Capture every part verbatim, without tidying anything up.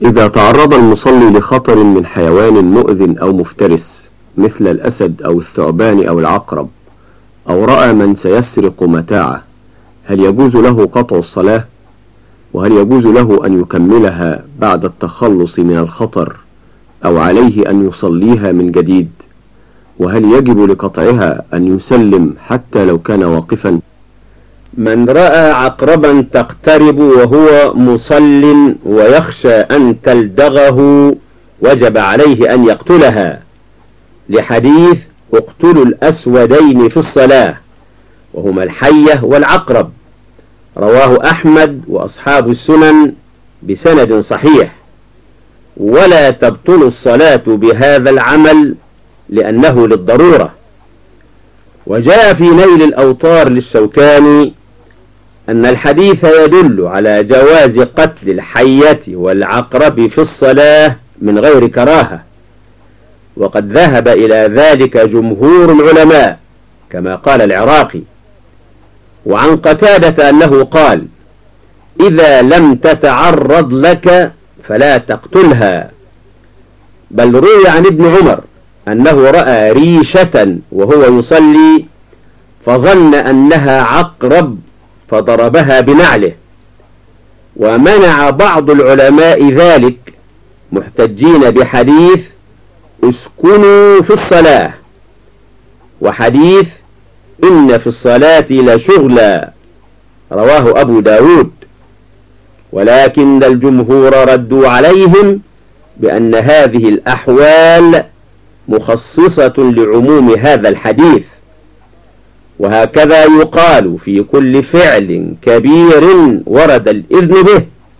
إذا تعرض المصلي لخطر من حيوان مؤذٍ أو مفترس مثل الأسد أو الثعبان أو العقرب، أو رأى من سيسرق متاعه، هل يجوز له قطع الصلاة؟ وهل يجوز له أن يكملها بعد التخلص من الخطر، أو عليه أن يصليها من جديد؟ وهل يجب لقطعها أن يسلم حتى لو كان واقفا؟ من رأى عقربا تقترب وهو مصل ويخشى أن تلدغه وجب عليه أن يقتلها، لحديث اقتلوا الأسودين في الصلاة وهما الحية والعقرب، رواه أحمد وأصحاب السنن بسند صحيح. ولا تبطل الصلاة بهذا العمل لأنه للضرورة. وجاء في نيل الأوطار للشوكاني أن الحديث يدل على جواز قتل الحية والعقرب في الصلاة من غير كراهة، وقد ذهب إلى ذلك جمهور العلماء كما قال العراقي. وعن قتادة أنه قال: إذا لم تتعرض لك فلا تقتلها. بل روي عن ابن عمر أنه رأى ريشة وهو يصلي فظن أنها عقرب فضربها بنعله. ومنع بعض العلماء ذلك محتجين بحديث اسكنوا في الصلاة، وحديث إن في الصلاة لشغلا، رواه أبو داود. ولكن الجمهور ردوا عليهم بأن هذه الأحوال مخصصة لعموم هذا الحديث، وهكذا يقال في كل فعل كبير ورد الإذن به،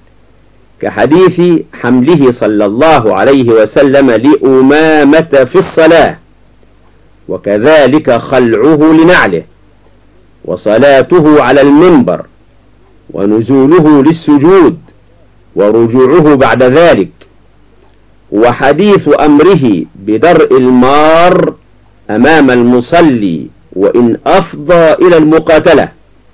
كحديث حمله صلى الله عليه وسلم لأمامة في الصلاة، وكذلك خلعه لنعله، وصلاته على المنبر، ونزوله للسجود، ورجوعه بعد ذلك، وحديث أمره بدرء المار أمام المصلي وإن أفضى إلى المقاتلة،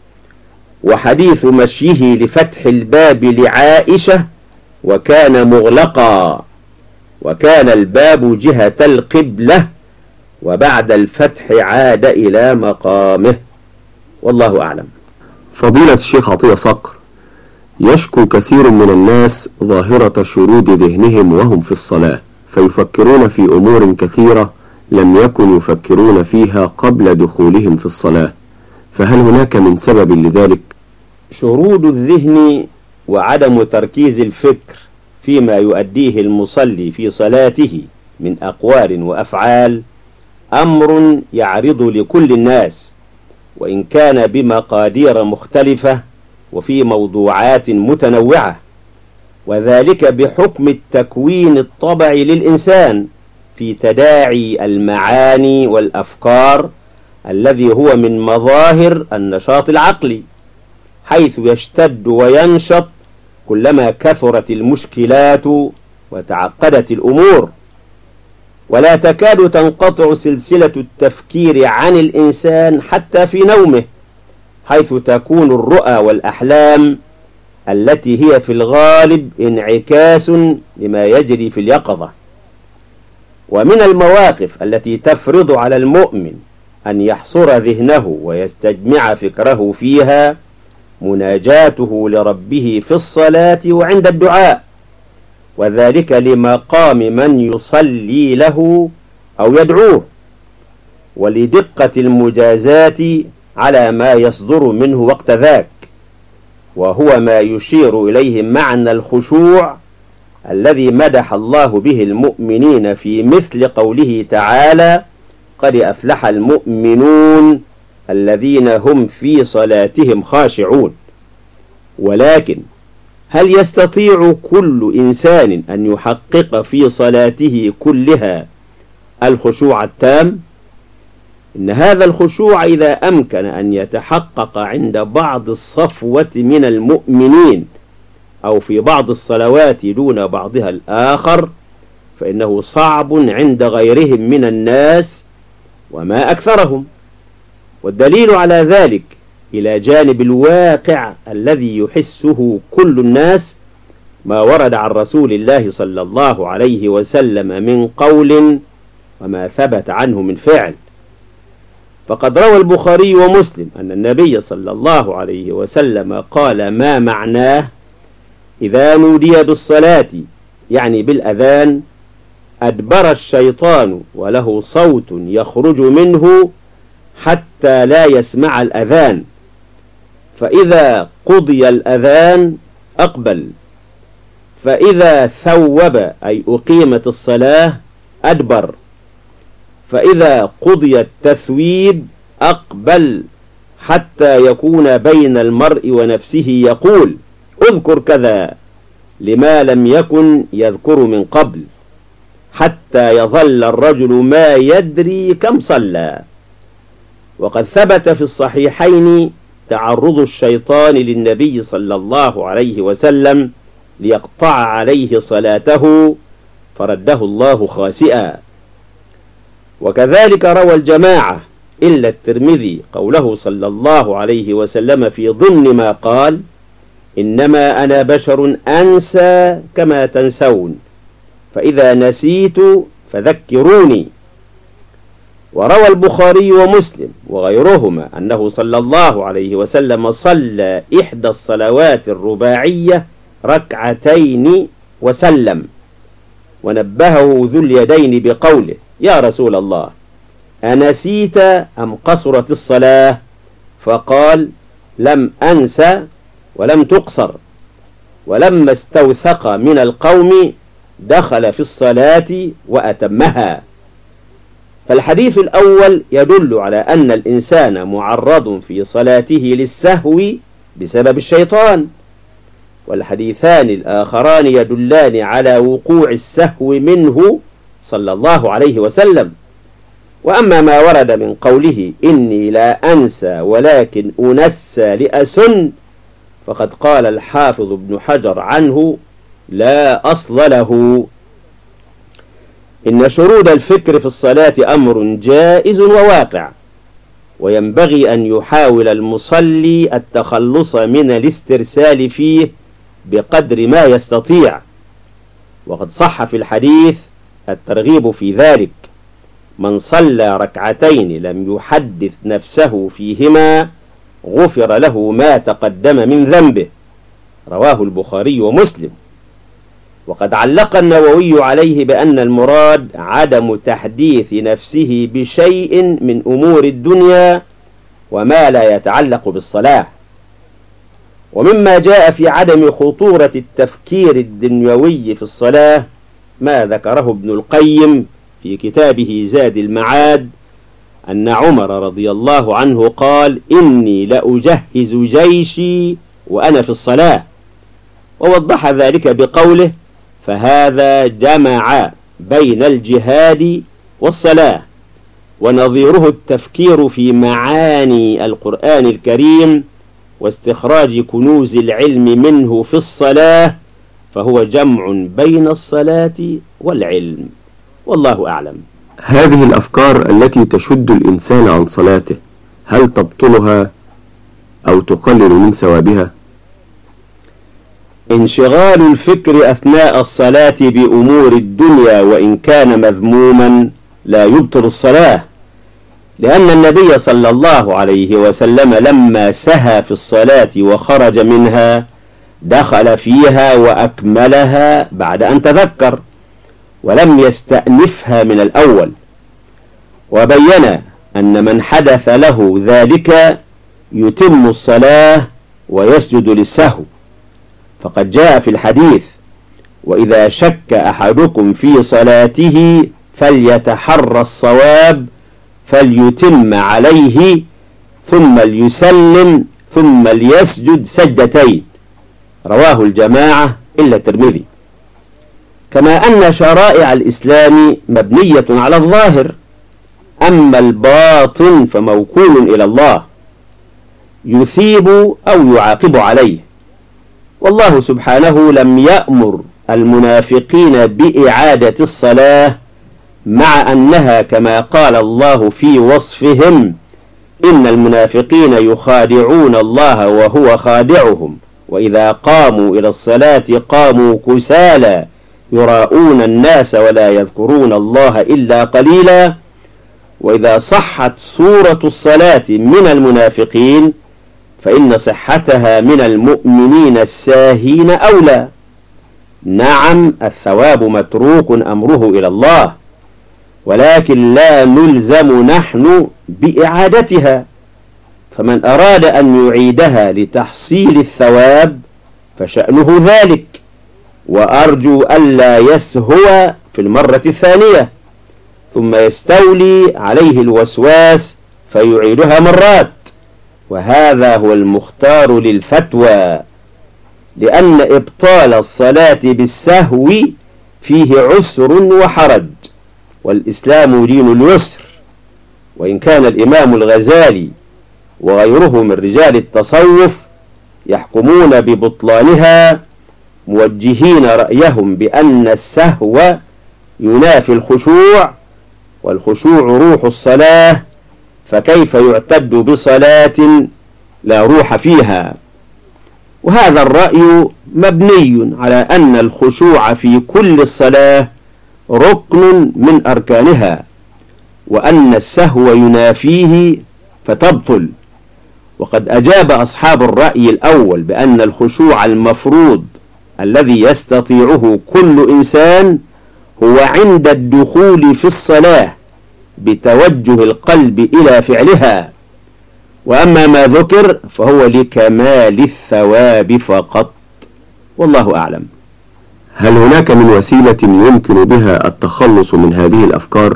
وحديث مشيه لفتح الباب لعائشة وكان مغلقا، وكان الباب جهة القبلة، وبعد الفتح عاد إلى مقامه. والله أعلم. فضيلة الشيخ عطية صقر، يشكو كثير من الناس ظاهرة شرود ذهنهم وهم في الصلاة، فيفكرون في أمور كثيرة لم يكن يفكرون فيها قبل دخولهم في الصلاة، فهل هناك من سبب لذلك؟ شرود الذهن وعدم تركيز الفكر فيما يؤديه المصلي في صلاته من أقوال وأفعال أمر يعرض لكل الناس، وإن كان بمقادير مختلفة وفي موضوعات متنوعة، وذلك بحكم التكوين الطبعي للإنسان في تداعي المعاني والأفكار الذي هو من مظاهر النشاط العقلي، حيث يشتد وينشط كلما كثرت المشكلات وتعقدت الأمور، ولا تكاد تنقطع سلسلة التفكير عن الإنسان حتى في نومه، حيث تكون الرؤى والأحلام التي هي في الغالب انعكاس لما يجري في اليقظة. ومن المواقف التي تفرض على المؤمن أن يحصر ذهنه ويستجمع فكره فيها مناجاته لربه في الصلاة وعند الدعاء، وذلك لمقام من يصلي له أو يدعوه، ولدقة المجازات على ما يصدر منه وقت ذاك، وهو ما يشير إليه معنى الخشوع الذي مدح الله به المؤمنين في مثل قوله تعالى: قد أفلح المؤمنون الذين هم في صلاتهم خاشعون. ولكن هل يستطيع كل إنسان أن يحقق في صلاته كلها الخشوع التام؟ إن هذا الخشوع إذا أمكن أن يتحقق عند بعض الصفوة من المؤمنين أو في بعض الصلوات دون بعضها الآخر، فإنه صعب عند غيرهم من الناس وما أكثرهم. والدليل على ذلك إلى جانب الواقع الذي يحسه كل الناس ما ورد عن رسول الله صلى الله عليه وسلم من قول وما ثبت عنه من فعل. فقد روى البخاري ومسلم أن النبي صلى الله عليه وسلم قال ما معناه: إذا نودي بالصلاة، يعني بالأذان، أدبر الشيطان وله صوت يخرج منه حتى لا يسمع الأذان، فإذا قضي الأذان أقبل، فإذا ثوب أي أقيمت الصلاة أدبر، فإذا قضي التثويب أقبل، حتى يكون بين المرء ونفسه يقول: اذكر كذا، لما لم يكن يذكر من قبل، حتى يظل الرجل ما يدري كم صلى. وقد ثبت في الصحيحين تعرض الشيطان للنبي صلى الله عليه وسلم ليقطع عليه صلاته، فرده الله خاسئا. وكذلك روى الجماعة إلا الترمذي قوله صلى الله عليه وسلم في ضمن ما قال: إنما أنا بشر أنسى كما تنسون، فإذا نسيت فذكروني. وروى البخاري ومسلم وغيرهما أنه صلى الله عليه وسلم صلى إحدى الصلوات الرباعية ركعتين وسلم، ونبهه ذو اليدين بقوله: يا رسول الله، أنسيت أم قصرت الصلاة؟ فقال: لم أنسى ولم تقصر. ولما استوثق من القوم دخل في الصلاة وأتمها. فالحديث الأول يدل على أن الإنسان معرض في صلاته للسهو بسبب الشيطان، والحديثان الآخران يدلان على وقوع السهو منه صلى الله عليه وسلم. وأما ما ورد من قوله: إني لا أنسى ولكن أنسى لأسن، فقد قال الحافظ ابن حجر عنه: لا أصل له. إن شرود الفكر في الصلاة أمر جائز وواقع، وينبغي أن يحاول المصلي التخلص من الاسترسال فيه بقدر ما يستطيع. وقد صح في الحديث الترغيب في ذلك: من صلى ركعتين لم يحدث نفسه فيهما غفر له ما تقدم من ذنبه، رواه البخاري ومسلم. وقد علق النووي عليه بأن المراد عدم تحديث نفسه بشيء من أمور الدنيا وما لا يتعلق بالصلاة. ومما جاء في عدم خطورة التفكير الدنيوي في الصلاة ما ذكره ابن القيم في كتابه زاد المعاد، أن عمر رضي الله عنه قال: إني لأجهز جيشي وأنا في الصلاة، ووضح ذلك بقوله: فهذا جمع بين الجهاد والصلاة. ونظيره التفكير في معاني القرآن الكريم واستخراج كنوز العلم منه في الصلاة، فهو جمع بين الصلاة والعلم، والله أعلم. هذه الأفكار التي تشد الإنسان عن صلاته، هل تبطلها أو تقلل من ثوابها؟ انشغال الفكر أثناء الصلاة بأمور الدنيا وإن كان مذموما لا يبطل الصلاة، لأن النبي صلى الله عليه وسلم لما سهى في الصلاة وخرج منها دخل فيها وأكملها بعد أن تذكر، ولم يستأنفها من الأول. وبين أن من حدث له ذلك يتم الصلاة ويسجد للسهو، فقد جاء في الحديث: وإذا شك أحدكم في صلاته فليتحرى الصواب فليتم عليه ثم ليسلم ثم ليسجد سجدتين، رواه الجماعة إلا الترمذي. كما أن شرائع الإسلام مبنية على الظاهر، أما الباطن فموكول إلى الله يثيب أو يعاقب عليه. والله سبحانه لم يأمر المنافقين بإعادة الصلاة، مع أنها كما قال الله في وصفهم: إن المنافقين يخادعون الله وهو خادعهم وإذا قاموا إلى الصلاة قاموا كسالى يراءون الناس ولا يذكرون الله إلا قليلا. وإذا صحت صورة الصلاة من المنافقين فإن صحتها من المؤمنين الساهين أولى. نعم، الثواب متروك أمره إلى الله، ولكن لا نلزم نحن بإعادتها، فمن أراد أن يعيدها لتحصيل الثواب فشأنه ذلك، وأرجو ألا يسهو في المرة الثانية ثم يستولي عليه الوسواس فيعيدها مرات، وهذا هو المختار للفتوى، لأن إبطال الصلاة بالسهو فيه عسر وحرج، والإسلام دين اليسر. وإن كان الإمام الغزالي وغيره من رجال التصوف يحكمون ببطلانها موجهين رأيهم بأن السهو ينافي الخشوع، والخشوع روح الصلاة، فكيف يعتد بصلاة لا روح فيها؟ وهذا الرأي مبني على أن الخشوع في كل الصلاة ركن من أركانها، وأن السهو ينافيه فتبطل. وقد أجاب أصحاب الرأي الأول بأن الخشوع المفروض الذي يستطيعه كل إنسان هو عند الدخول في الصلاة بتوجه القلب إلى فعلها، وأما ما ذكر فهو لكمال الثواب فقط، والله أعلم. هل هناك من وسيلة يمكن بها التخلص من هذه الأفكار؟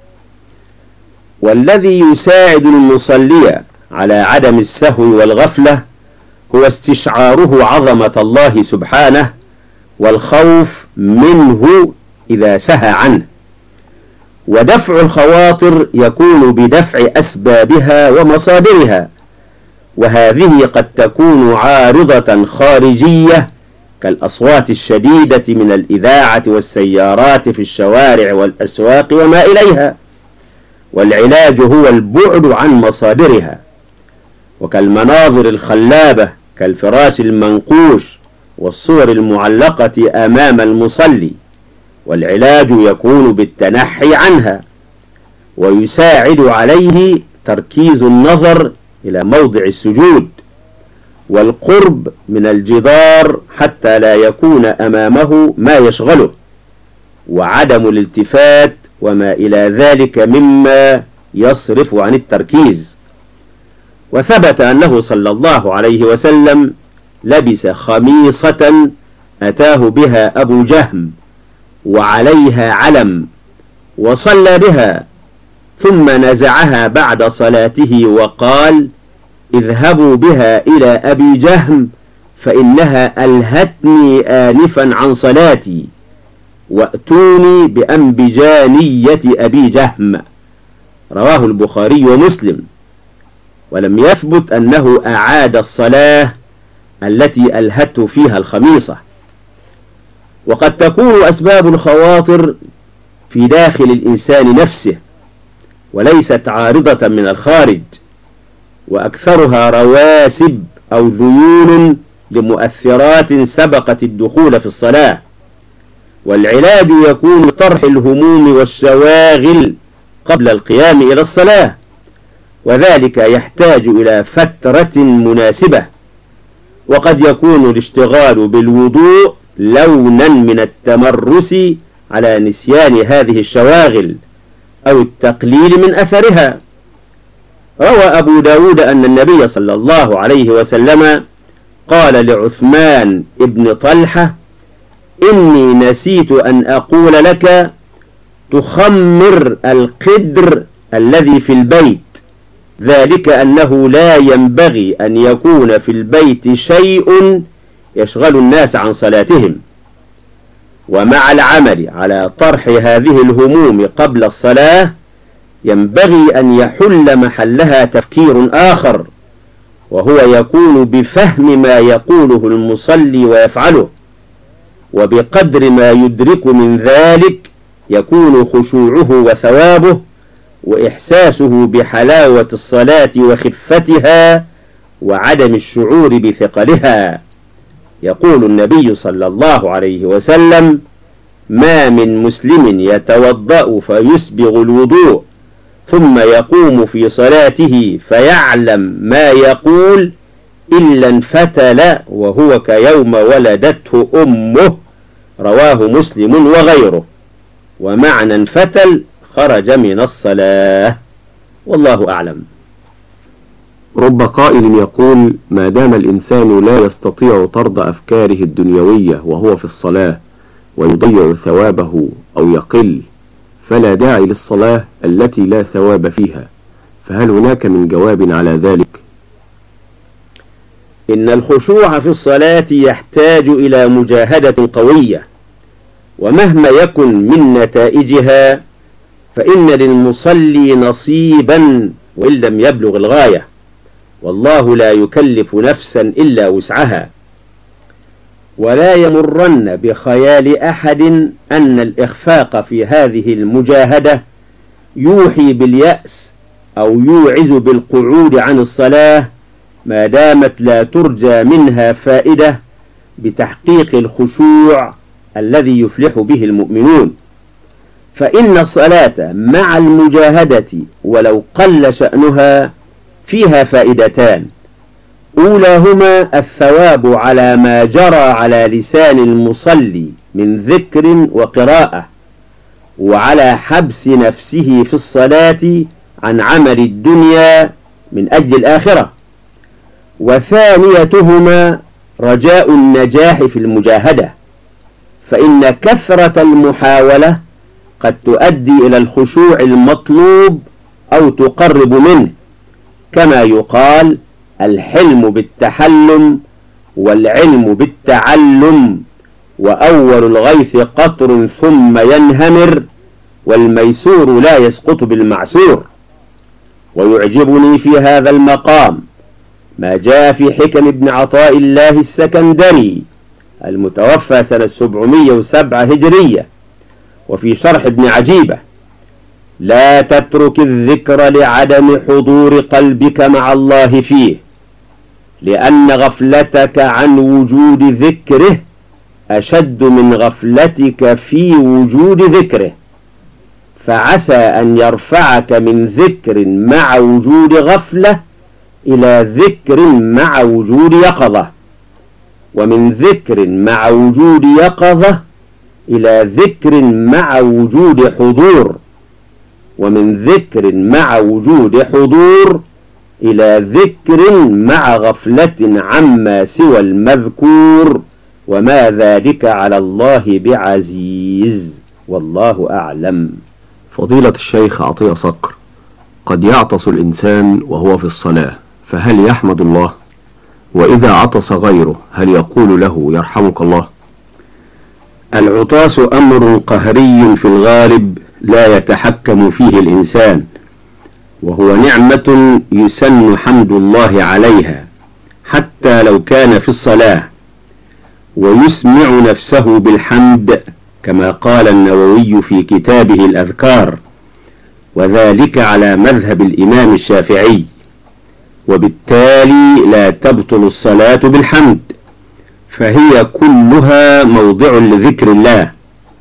والذي يساعد المصلي على عدم السهو والغفلة هو استشعاره عظمة الله سبحانه والخوف منه إذا سهى عنه. ودفع الخواطر يكون بدفع أسبابها ومصادرها، وهذه قد تكون عارضة خارجية كالأصوات الشديدة من الإذاعة والسيارات في الشوارع والأسواق وما إليها، والعلاج هو البعد عن مصادرها، وكالمناظر الخلابة كالفراش المنقوش والصور المعلقة أمام المصلي، والعلاج يكون بالتنحي عنها، ويساعد عليه تركيز النظر إلى موضع السجود والقرب من الجدار حتى لا يكون أمامه ما يشغله، وعدم الالتفات وما إلى ذلك مما يصرف عن التركيز. وثبت أنه صلى الله عليه وسلم لبس خميصة أتاه بها أبو جهم وعليها علم وصلى بها، ثم نزعها بعد صلاته وقال: اذهبوا بها إلى أبي جهم فإنها ألهتني آنفا عن صلاتي، وأتوني بأنبجانية أبي جهم. رواه البخاري ومسلم. ولم يثبت أنه أعاد الصلاة التي ألهته فيها الخميصة. وقد تكون أسباب الخواطر في داخل الإنسان نفسه وليست عارضة من الخارج، وأكثرها رواسب أو ذيول لمؤثرات سبقت الدخول في الصلاة، والعلاج يكون طرح الهموم والشواغل قبل القيام إلى الصلاة، وذلك يحتاج إلى فترة مناسبة. وقد يكون الاشتغال بالوضوء لونا من التمرس على نسيان هذه الشواغل أو التقليل من أثرها. روى أبو داود أن النبي صلى الله عليه وسلم قال لعثمان ابن طلحة: إني نسيت أن أقول لك تخمر القدر الذي في البيت، ذلك أنه لا ينبغي أن يكون في البيت شيء يشغل الناس عن صلاتهم. ومع العمل على طرح هذه الهموم قبل الصلاة ينبغي أن يحل محلها تفكير آخر، وهو يكون بفهم ما يقوله المصلي ويفعله، وبقدر ما يدرك من ذلك يكون خشوعه وثوابه وإحساسه بحلاوة الصلاة وخفتها وعدم الشعور بثقلها. يقول النبي صلى الله عليه وسلم: ما من مسلم يتوضأ فيسبغ الوضوء ثم يقوم في صلاته فيعلم ما يقول إلا انفتل وهو كيوم ولدته أمه، رواه مسلم وغيره. ومعنى انفتل خرج من الصلاة، والله أعلم. رب قائل يقول: ما دام الإنسان لا يستطيع طرد أفكاره الدنيوية وهو في الصلاة ويضيع ثوابه أو يقل، فلا داعي للصلاة التي لا ثواب فيها. فهل هناك من جواب على ذلك؟ إن الخشوع في الصلاة يحتاج إلى مجاهدة قوية، ومهما يكن من نتائجها فإن للمصلي نصيبا وإن لم يبلغ الغاية، والله لا يكلف نفسا إلا وسعها. ولا يمرن بخيال أحد أن الإخفاق في هذه المجاهدة يوحي باليأس أو يوعز بالقعود عن الصلاة، ما دامت لا ترجى منها فائدة بتحقيق الخشوع الذي يفلح به المؤمنون. فإن الصلاة مع المجاهدة ولو قل شأنها فيها فائدتان: أولاهما الثواب على ما جرى على لسان المصلي من ذكر وقراءة، وعلى حبس نفسه في الصلاة عن عمل الدنيا من أجل الآخرة. وثانيتهما رجاء النجاح في المجاهدة، فإن كثرة المحاولة قد تؤدي إلى الخشوع المطلوب أو تقرب منه، كما يقال: الحلم بالتحلم والعلم بالتعلم، وأول الغيث قطر ثم ينهمر، والميسور لا يسقط بالمعسور. ويعجبني في هذا المقام ما جاء في حكم ابن عطاء الله السكندري المتوفى سنة سبعمائة وسبعة هجرية، وفي شرح ابن عجيبة: لا تترك الذكر لعدم حضور قلبك مع الله فيه، لأن غفلتك عن وجود ذكره أشد من غفلتك في وجود ذكره، فعسى أن يرفعك من ذكر مع وجود غفلة إلى ذكر مع وجود يقظة، ومن ذكر مع وجود يقظة إلى ذكر مع وجود حضور، ومن ذكر مع وجود حضور إلى ذكر مع غفلة عما سوى المذكور، وما ذلك على الله بعزيز، والله أعلم. فضيلة الشيخ عطية صقر، قد يعطس الإنسان وهو في الصلاة، فهل يحمد الله؟ وإذا عطس غيره هل يقول له يرحمك الله؟ العطاس أمر قهري في الغالب لا يتحكم فيه الإنسان، وهو نعمة يسن حمد الله عليها حتى لو كان في الصلاة، ويسمع نفسه بالحمد كما قال النووي في كتابه الأذكار، وذلك على مذهب الإمام الشافعي، وبالتالي لا تبطل الصلاة بالحمد، فهي كلها موضع لذكر الله.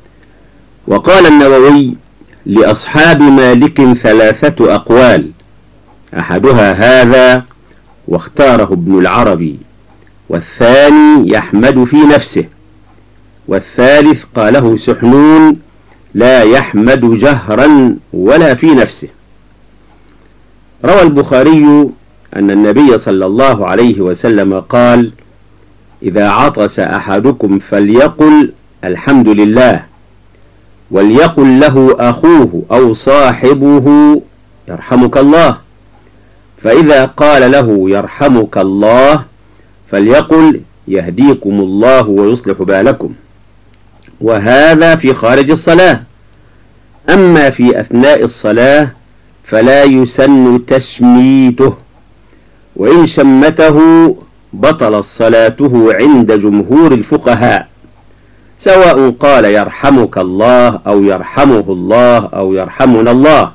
وقال النووي: لأصحاب مالك ثلاثة أقوال، أحدها هذا واختاره ابن العربي، والثاني يحمد في نفسه، والثالث قاله سحنون لا يحمد جهرا ولا في نفسه. روى البخاري أن النبي صلى الله عليه وسلم قال: إذا عطس أحدكم فليقل الحمد لله، وليقل له أخوه أو صاحبه يرحمك الله، فإذا قال له يرحمك الله فليقل يهديكم الله ويصلح بالكم. وهذا في خارج الصلاة. أما في أثناء الصلاة فلا يسن تشميته، وإن شمته بطل صلاته عند جمهور الفقهاء، سواء قال يرحمك الله أو يرحمه الله أو يرحمنا الله.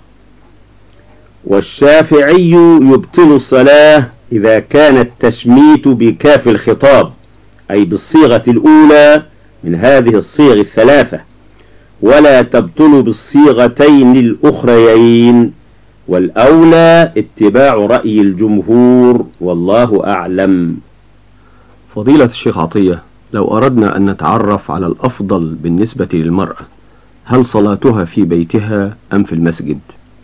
والشافعي يبطل الصلاة إذا كان التشميت بكاف الخطاب أي بالصيغة الأولى من هذه الصيغ الثلاثة، ولا تبطل بالصيغتين الأخريين، والأولى اتباع رأي الجمهور، والله أعلم. فضيلة الشيخ عطية، لو أردنا أن نتعرف على الأفضل بالنسبة للمرأة، هل صلاتها في بيتها أم في المسجد؟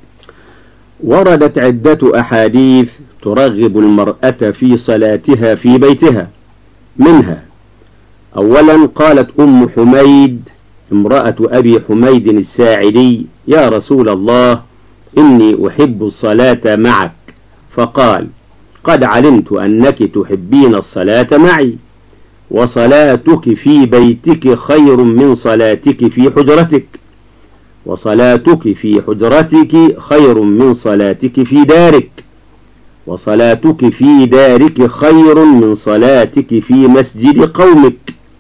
وردت عدة أحاديث ترغب المرأة في صلاتها في بيتها، منها: أولا قالت أم حميد امرأة أبي حميد الساعدي: يا رسول الله، إني أحب الصلاة معك. فقال: قد علمت أنك تحبين الصلاة معي، وصلاتك في بيتك خير من صلاتك في حجرتك، وصلاتك في حجرتك خير من صلاتك في دارك، وصلاتك في دارك خير من صلاتك في مسجد قومك،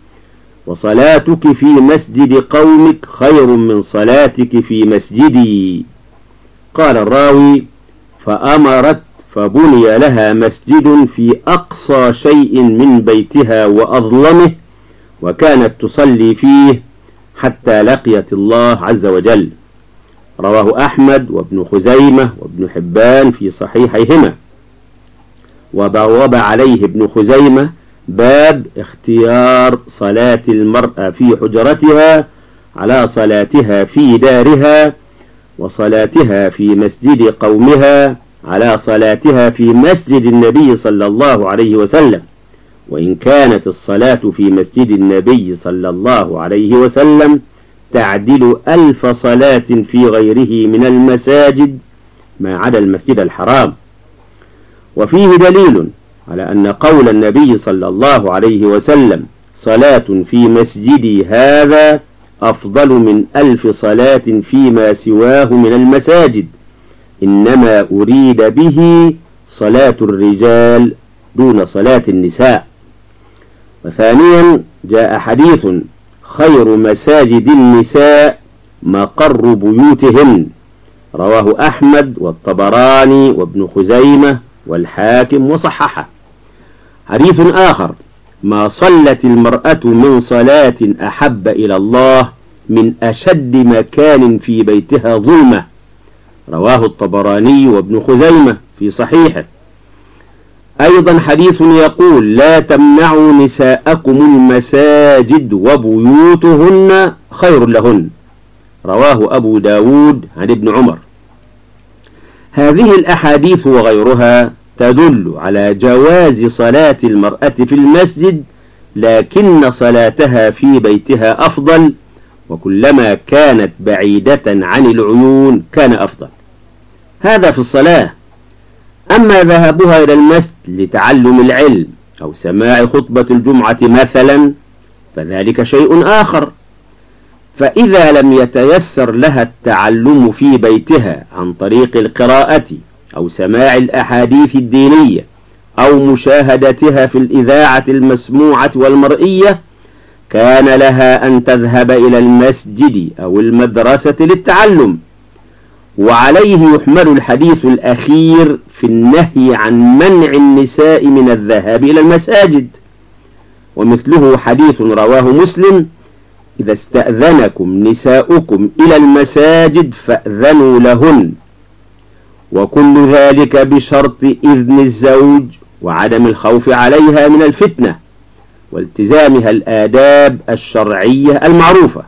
وصلاتك في مسجد قومك خير من صلاتك في مسجدي. قال الراوي: فأمرت فبني لها مسجد في أقصى شيء من بيتها وأظلمه، وكانت تصلي فيه حتى لقيت الله عز وجل. رواه أحمد وابن خزيمة وابن حبان في صحيحيهما. وبوب عليه ابن خزيمة باب اختيار صلاة المرأة في حجرتها على صلاتها في دارها، وصلاتها في مسجد قومها على صلاتها في مسجد النبي صلى الله عليه وسلم، وإن كانت الصلاة في مسجد النبي صلى الله عليه وسلم تعدل ألف صلاة في غيره من المساجد ما عدا المسجد الحرام. وفيه دليل على أن قول النبي صلى الله عليه وسلم: صلاة في مسجدي هذا أفضل من ألف صلاة فيما سواه من المساجد، إنما أريد به صلاة الرجال دون صلاة النساء. وثانيا جاء حديث: خير مساجد النساء مقر بيوتهن، رواه أحمد والطبراني وابن خزيمة والحاكم وصححه. حديث آخر: ما صلت المرأة من صلاة أحب إلى الله من أشد مكان في بيتها ظلمة، رواه الطبراني وابن خزيمة في صحيحه. أيضا حديث يقول: لا تمنعوا نساءكم المساجد وبيوتهن خير لهن، رواه أبو داود عن ابن عمر. هذه الأحاديث وغيرها تدل على جواز صلاة المرأة في المسجد، لكن صلاتها في بيتها أفضل، وكلما كانت بعيدة عن العيون كان أفضل. هذا في الصلاة. أما ذهابها إلى المسجد لتعلم العلم أو سماع خطبة الجمعة مثلا فذلك شيء آخر. فإذا لم يتيسر لها التعلم في بيتها عن طريق القراءة أو سماع الأحاديث الدينية أو مشاهدتها في الإذاعة المسموعة والمرئية، كان لها أن تذهب إلى المسجد أو المدرسة للتعلم. وعليه يحمل الحديث الأخير في النهي عن منع النساء من الذهاب إلى المساجد، ومثله حديث رواه مسلم: إذا استأذنكم نساؤكم إلى المساجد فأذنوا لهن، وكل ذلك بشرط إذن الزوج وعدم الخوف عليها من الفتنة والتزامها الآداب الشرعية المعروفة.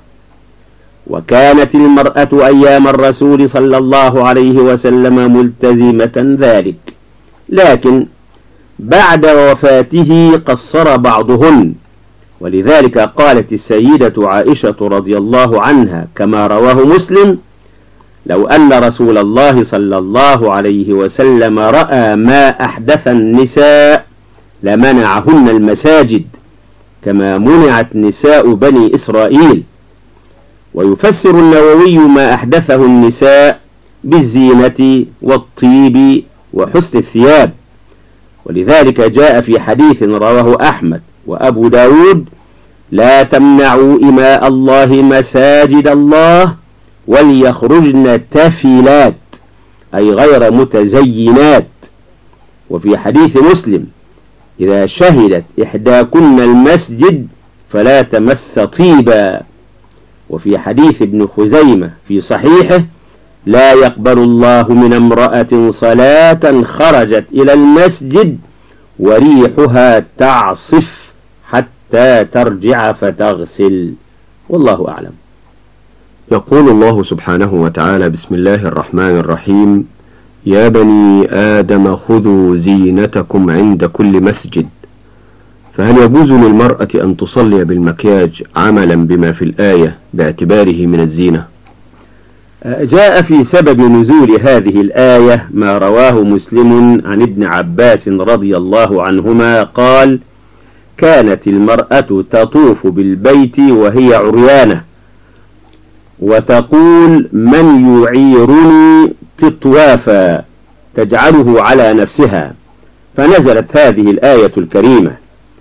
وكانت المرأة أيام الرسول صلى الله عليه وسلم ملتزمة ذلك، لكن بعد وفاته قصر بعضهن، ولذلك قالت السيدة عائشة رضي الله عنها كما رواه مسلم: لو أن رسول الله صلى الله عليه وسلم رأى ما أحدث النساء لمنعهن المساجد كما منعت نساء بني إسرائيل. ويفسر النووي ما أحدثه النساء بالزينة والطيب وحسن الثياب، ولذلك جاء في حديث رواه أحمد وأبو داود: لا تمنعوا إماء الله مساجد الله وليخرجن تافلات، أي غير متزينات. وفي حديث مسلم: إذا شهدت إحداكن المسجد فلا تمس طيبا. وفي حديث ابن خزيمة في صحيحه: لا يقبل الله من امرأة صلاة خرجت إلى المسجد وريحها تعصف حتى ترجع فتغسل. والله أعلم. يقول الله سبحانه وتعالى: بسم الله الرحمن الرحيم: يا بني آدم خذوا زينتكم عند كل مسجد. فهل يجوز للمرأة أن تصلي بالمكياج عملا بما في الآية باعتباره من الزينة؟ جاء في سبب نزول هذه الآية ما رواه مسلم عن ابن عباس رضي الله عنهما قال: كانت المرأة تطوف بالبيت وهي عريانة وتقول: من يعيرني تطوافا، تجعله على نفسها، فنزلت هذه الآية الكريمة.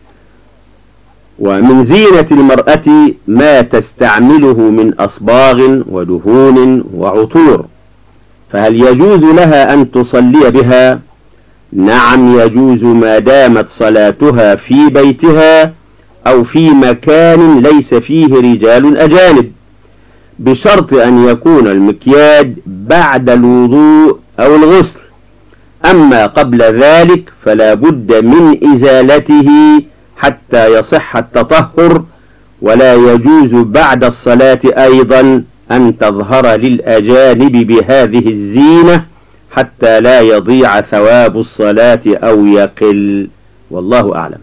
ومن زينة المرأة ما تستعمله من أصباغ ودهون وعطور، فهل يجوز لها أن تصلي بها؟ نعم يجوز، ما دامت صلاتها في بيتها أو في مكان ليس فيه رجال أجانب، بشرط أن يكون المكياج بعد الوضوء أو الغسل. أما قبل ذلك فلا بد من إزالته حتى يصح التطهر، ولا يجوز بعد الصلاة أيضا أن تظهر للأجانب بهذه الزينة حتى لا يضيع ثواب الصلاة أو يقل. والله أعلم.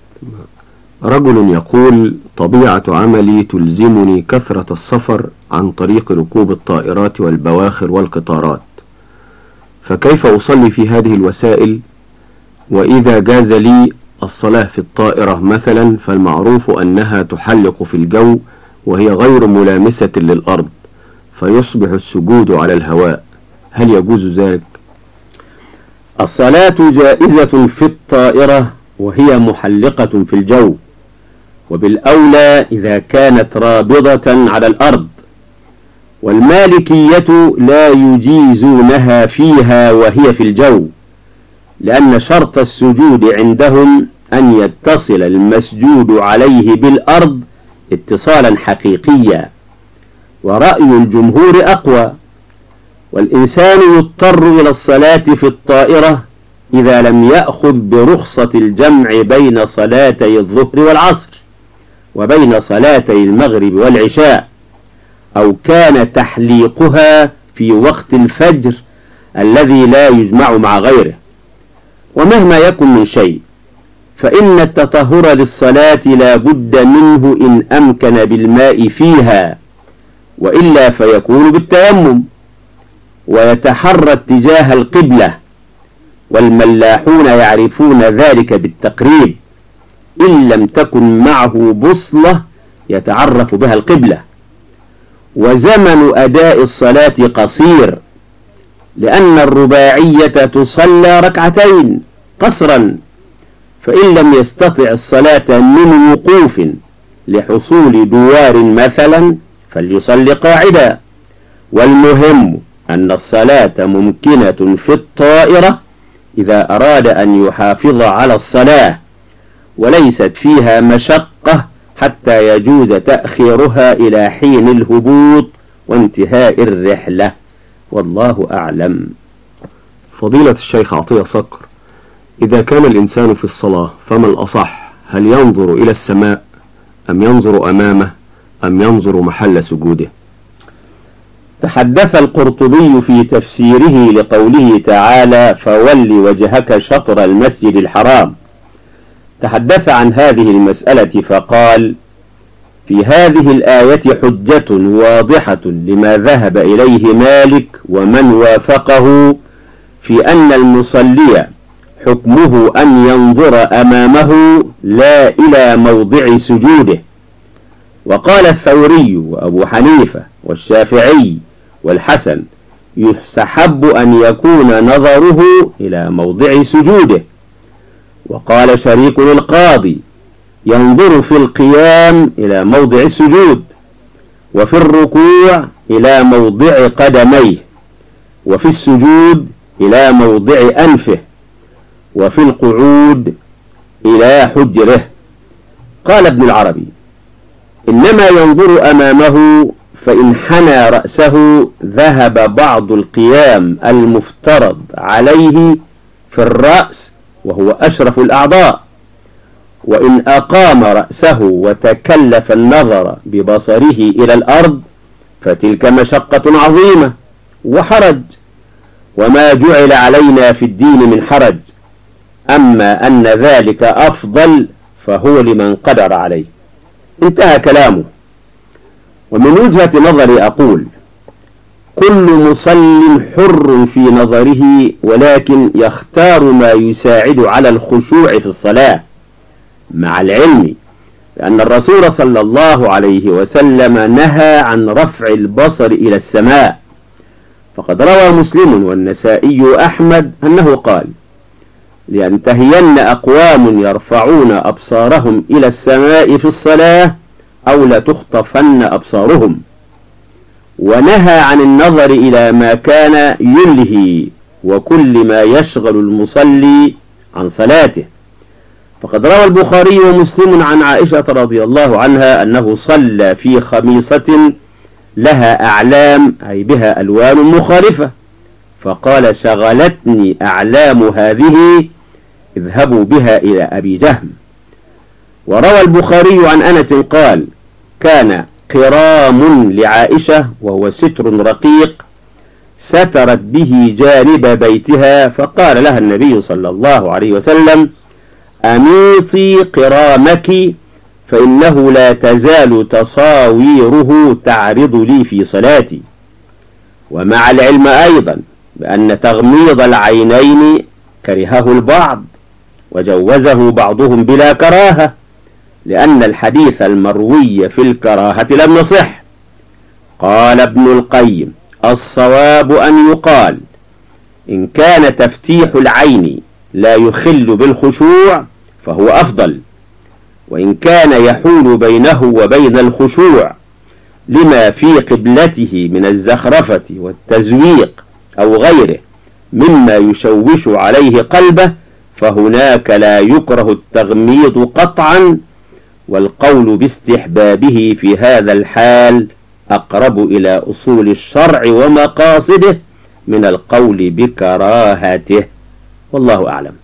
رجل يقول: طبيعة عملي تلزمني كثرة السفر عن طريق ركوب الطائرات والبواخر والقطارات، فكيف أصلي في هذه الوسائل؟ وإذا جاز لي الصلاة في الطائرة مثلا فالمعروف أنها تحلق في الجو وهي غير ملامسة للأرض، فيصبح السجود على الهواء، هل يجوز ذلك؟ الصلاة جائزة في الطائرة وهي محلقة في الجو، وبالأولى إذا كانت رابضة على الأرض. والمالكية لا يجيزونها فيها وهي في الجو، لأن شرط السجود عندهم أن يتصل المسجود عليه بالأرض اتصالا حقيقيا، ورأي الجمهور أقوى. والإنسان يضطر إلى الصلاة في الطائرة إذا لم يأخذ برخصة الجمع بين صلاتي الظهر والعصر وبين صلاتي المغرب والعشاء، أو كان تحليقها في وقت الفجر الذي لا يجمع مع غيره. ومهما يكن من شيء فإن التطهر للصلاة لا بد منه إن أمكن بالماء فيها، وإلا فيكون بالتيمم، ويتحرى اتجاه القبلة، والملاحون يعرفون ذلك بالتقريب إن لم تكن معه بصلة يتعرف بها القبلة. وزمن أداء الصلاة قصير، لأن الرباعية تصلى ركعتين قصرا، فإن لم يستطع الصلاة من وقوف لحصول دوار مثلا فليصلي قاعدا. والمهم أن الصلاة ممكنة في الطائرة إذا أراد أن يحافظ على الصلاة، وليست فيها مشقة حتى يجوز تأخيرها إلى حين الهبوط وانتهاء الرحلة. والله أعلم. فضيلة الشيخ عطية صقر، إذا كان الإنسان في الصلاة فما الأصح؟ هل ينظر إلى السماء أم ينظر أمامه أم ينظر محل سجوده؟ تحدث القرطبي في تفسيره لقوله تعالى: فول وجهك شطر المسجد الحرام، تحدث عن هذه المسألة فقال: في هذه الآية حجة واضحة لما ذهب إليه مالك ومن وافقه في أن المصلي حكمه أن ينظر أمامه لا إلى موضع سجوده. وقال الثوري وأبو حنيفة والشافعي والحسن: يستحب أن يكون نظره إلى موضع سجوده. وقال شريك القاضي: ينظر في القيام إلى موضع السجود، وفي الركوع إلى موضع قدميه، وفي السجود إلى موضع أنفه، وفي القعود إلى حجره. قال ابن العربي: إنما ينظر أمامه، فإن حنى رأسه ذهب بعض القيام المفترض عليه في الرأس وهو أشرف الأعضاء، وإن أقام رأسه وتكلف النظر ببصره إلى الأرض فتلك مشقة عظيمة وحرج، وما جعل علينا في الدين من حرج، أما أن ذلك أفضل فهو لمن قدر عليه. انتهى كلامه. ومن وجهة نظري أقول: كل مصل حر في نظره، ولكن يختار ما يساعد على الخشوع في الصلاة، مع العلم بأن الرسول صلى الله عليه وسلم نهى عن رفع البصر إلى السماء، فقد روى مسلم والنسائي أحمد أنه قال: لينتهين أقوام يرفعون أبصارهم إلى السماء في الصلاة أو لتخطفن أبصارهم. ونهى عن النظر إلى ما كان يلهي وكل ما يشغل المصلي عن صلاته، فقد روى البخاري ومسلم عن عائشة رضي الله عنها أنه صلى في خميصة لها أعلام، أي بها ألوان مخالفة، فقال: شغلتني أعلام هذه، اذهبوا بها إلى أبي جهم. وروى البخاري عن أنس قال: كان قرام لعائشة، وهو ستر رقيق سترت به جانب بيتها، فقال لها النبي صلى الله عليه وسلم: أميطي قرامك فإنه لا تزال تصاويره تعرض لي في صلاتي. ومع العلم أيضا بأن تغميض العينين كرهه البعض وجوزه بعضهم بلا كراهة، لأن الحديث المروي في الكراهة لم يصح. قال ابن القيم: الصواب أن يقال إن كان تفتيح العين لا يخل بالخشوع فهو أفضل، وإن كان يحول بينه وبين الخشوع لما في قبلته من الزخرفة والتزويق أو غيره مما يشوش عليه قلبه فهناك لا يكره التغميض قطعا، والقول باستحبابه في هذا الحال أقرب إلى أصول الشرع ومقاصده من القول بكراهته، والله أعلم.